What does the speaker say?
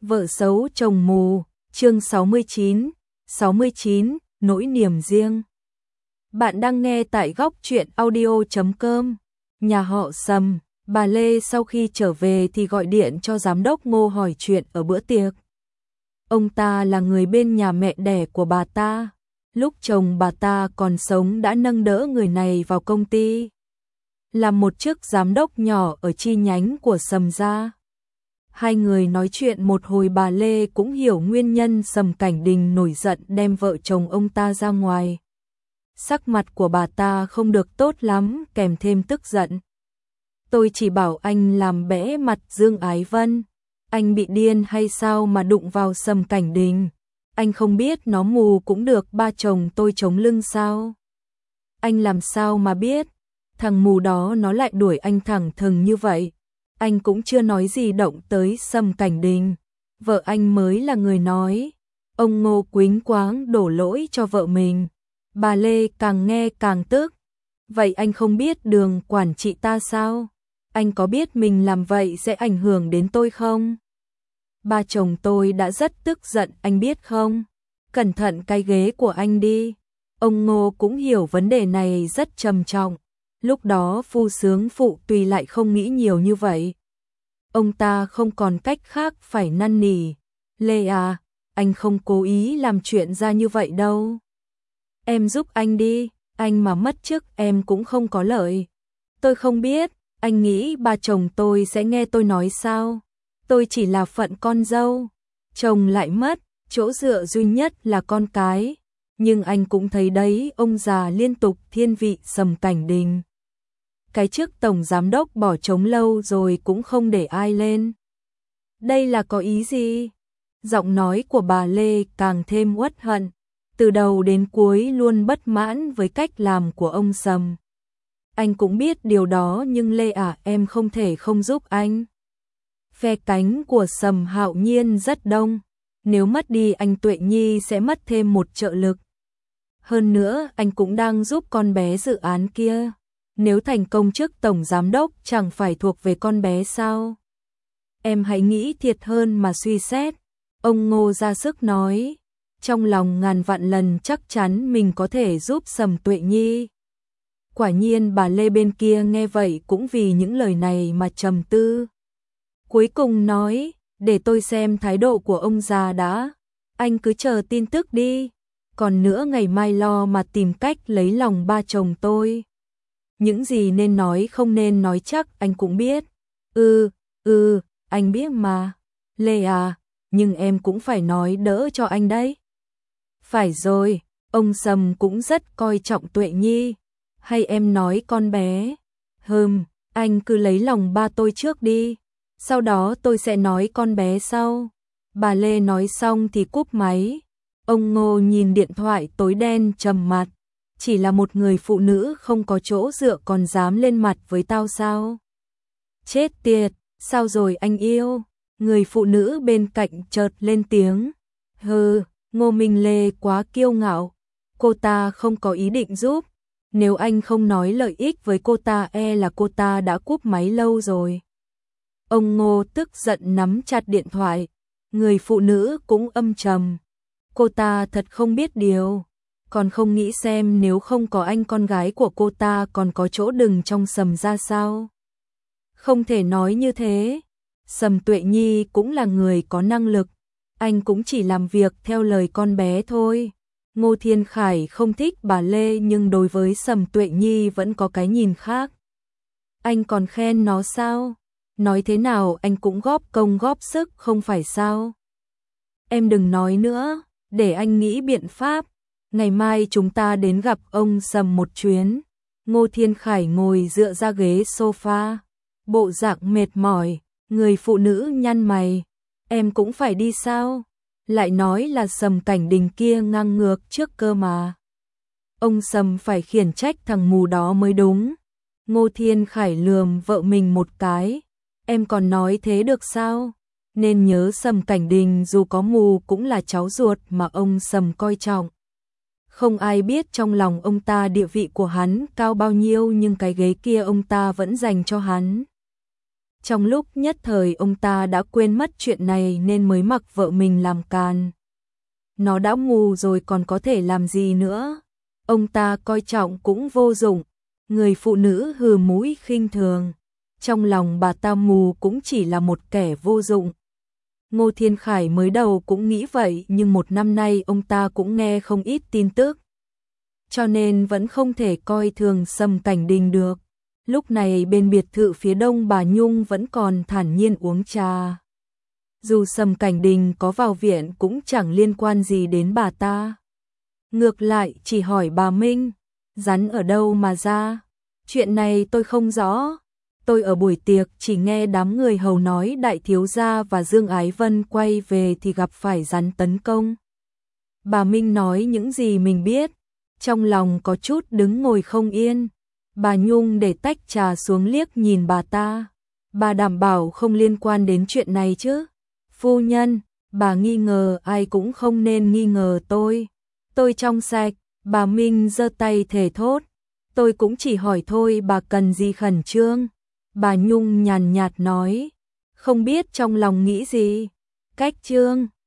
Vợ xấu chồng mù, chương 69, nỗi niềm riêng. Bạn đang nghe tại góc truyện audio.com. Nhà họ Sầm, bà Lê sau khi trở về thì gọi điện cho giám đốc Ngô hỏi chuyện ở bữa tiệc. Ông ta là người bên nhà mẹ đẻ của bà ta. Lúc chồng bà ta còn sống đã nâng đỡ người này vào công ty, làm một chức giám đốc nhỏ ở chi nhánh của Sầm gia. Hai người nói chuyện một hồi, bà Lê cũng hiểu nguyên nhân Sầm Cảnh Đình nổi giận đem vợ chồng ông ta ra ngoài. Sắc mặt của bà ta không được tốt lắm, kèm thêm tức giận. Tôi chỉ bảo anh làm bẽ mặt Dương Ái Vân. Anh bị điên hay sao mà đụng vào Sầm Cảnh Đình? Anh không biết nó mù cũng được, ba chồng tôi chống lưng sao? Anh làm sao mà biết? Thằng mù đó nó lại đuổi anh thẳng thừng như vậy. Anh cũng chưa nói gì động tới Sầm Cảnh Đình. Vợ anh mới là người nói. Ông Ngô quính quáng đổ lỗi cho vợ mình. Bà Lê càng nghe càng tức. Vậy anh không biết đường quản trị ta sao? Anh có biết mình làm vậy sẽ ảnh hưởng đến tôi không? Ba chồng tôi đã rất tức giận, anh biết không? Cẩn thận cái ghế của anh đi. Ông Ngô cũng hiểu vấn đề này rất trầm trọng. Lúc đó phu sướng phụ tùy lại không nghĩ nhiều như vậy. Ông ta không còn cách khác phải năn nỉ. Lê à, anh không cố ý làm chuyện ra như vậy đâu. Em giúp anh đi, anh mà mất chức em cũng không có lợi. Tôi không biết, anh nghĩ ba chồng tôi sẽ nghe tôi nói sao? Tôi chỉ là phận con dâu. Chồng lại mất, chỗ dựa duy nhất là con cái. Nhưng anh cũng thấy đấy, ông già liên tục thiên vị Sầm Cảnh Đình. Cái chức tổng giám đốc bỏ trống lâu rồi cũng không để ai lên. Đây là có ý gì? Giọng nói của bà Lê càng thêm uất hận. Từ đầu đến cuối luôn bất mãn với cách làm của ông Sầm. Anh cũng biết điều đó nhưng Lê à, em không thể không giúp anh. Phe cánh của Sầm Hạo Nhiên rất đông. Nếu mất đi anh Tuệ Nhi sẽ mất thêm một trợ lực. Hơn nữa anh cũng đang giúp con bé dự án kia. Nếu thành công chức tổng giám đốc chẳng phải thuộc về con bé sao? Em hãy nghĩ thiệt hơn mà suy xét. Ông Ngô ra sức nói. Trong lòng ngàn vạn lần chắc chắn mình có thể giúp Sầm Tuệ Nhi. Quả nhiên bà Lê bên kia nghe vậy cũng vì những lời này mà trầm tư. Cuối cùng nói, để tôi xem thái độ của ông già đã. Anh cứ chờ tin tức đi. Còn nữa ngày mai lo mà tìm cách lấy lòng ba chồng tôi. Những gì nên nói không nên nói chắc anh cũng biết. Anh biết mà. Lê à, nhưng em cũng phải nói đỡ cho anh đấy. Phải rồi, ông Sầm cũng rất coi trọng Tuệ Nhi. Hay em nói con bé? Anh cứ lấy lòng ba tôi trước đi. Sau đó tôi sẽ nói con bé sau. Bà Lê nói xong thì cúp máy. Ông Ngô nhìn điện thoại tối đen trầm mặt. Chỉ là một người phụ nữ không có chỗ dựa còn dám lên mặt với tao sao? Chết tiệt, sao rồi anh yêu? Người phụ nữ bên cạnh chợt lên tiếng. Ngô Minh Lê quá kiêu ngạo. Cô ta không có ý định giúp. Nếu anh không nói lợi ích với cô ta e là cô ta đã cúp máy lâu rồi. Ông Ngô tức giận nắm chặt điện thoại. Người phụ nữ cũng âm trầm. Cô ta thật không biết điều. Còn không nghĩ xem nếu không có anh con gái của cô ta còn có chỗ đừng trong Sầm ra sao? Không thể nói như thế. Sầm Tuệ Nhi cũng là người có năng lực. Anh cũng chỉ làm việc theo lời con bé thôi. Ngô Thiên Khải không thích bà Lê nhưng đối với Sầm Tuệ Nhi vẫn có cái nhìn khác. Anh còn khen nó sao? Nói thế nào anh cũng góp công góp sức không phải sao? Em đừng nói nữa, để anh nghĩ biện pháp. Ngày mai chúng ta đến gặp ông Sầm một chuyến. Ngô Thiên Khải ngồi dựa ra ghế sofa. Bộ dạng mệt mỏi, người phụ nữ nhăn mày. Em cũng phải đi sao? Lại nói là Sầm Cảnh Đình kia ngang ngược trước cơ mà. Ông Sầm phải khiển trách thằng mù đó mới đúng. Ngô Thiên Khải lườm vợ mình một cái. Em còn nói thế được sao? Nên nhớ Sầm Cảnh Đình dù có mù cũng là cháu ruột mà ông Sầm coi trọng. Không ai biết trong lòng ông ta địa vị của hắn cao bao nhiêu nhưng cái ghế kia ông ta vẫn dành cho hắn. Trong lúc nhất thời ông ta đã quên mất chuyện này nên mới mặc vợ mình làm càn. Nó đã mù rồi còn có thể làm gì nữa. Ông ta coi trọng cũng vô dụng. Người phụ nữ hừ mũi khinh thường. Trong lòng bà ta mù cũng chỉ là một kẻ vô dụng. Ngô Thiên Khải mới đầu cũng nghĩ vậy, nhưng một năm nay ông ta cũng nghe không ít tin tức, cho nên vẫn không thể coi thường Sầm Cảnh Đình được. Lúc này bên biệt thự phía đông bà Nhung vẫn còn thản nhiên uống trà. Dù Sầm Cảnh Đình có vào viện cũng chẳng liên quan gì đến bà ta. Ngược lại chỉ hỏi bà Minh, rắn ở đâu mà ra? Chuyện này tôi không rõ. Tôi ở buổi tiệc chỉ nghe đám người hầu nói đại thiếu gia và Dương Ái Vân quay về thì gặp phải rắn tấn công. Bà Minh nói những gì mình biết, trong lòng có chút đứng ngồi không yên. Bà Nhung để tách trà xuống liếc nhìn bà ta. Bà đảm bảo không liên quan đến chuyện này chứ? Phu nhân, bà nghi ngờ ai cũng không nên nghi ngờ tôi. Tôi trong sạch, bà Minh giơ tay thề thốt. Tôi cũng chỉ hỏi thôi, bà cần gì khẩn trương? Bà Nhung nhàn nhạt nói, không biết trong lòng nghĩ gì. Cách trương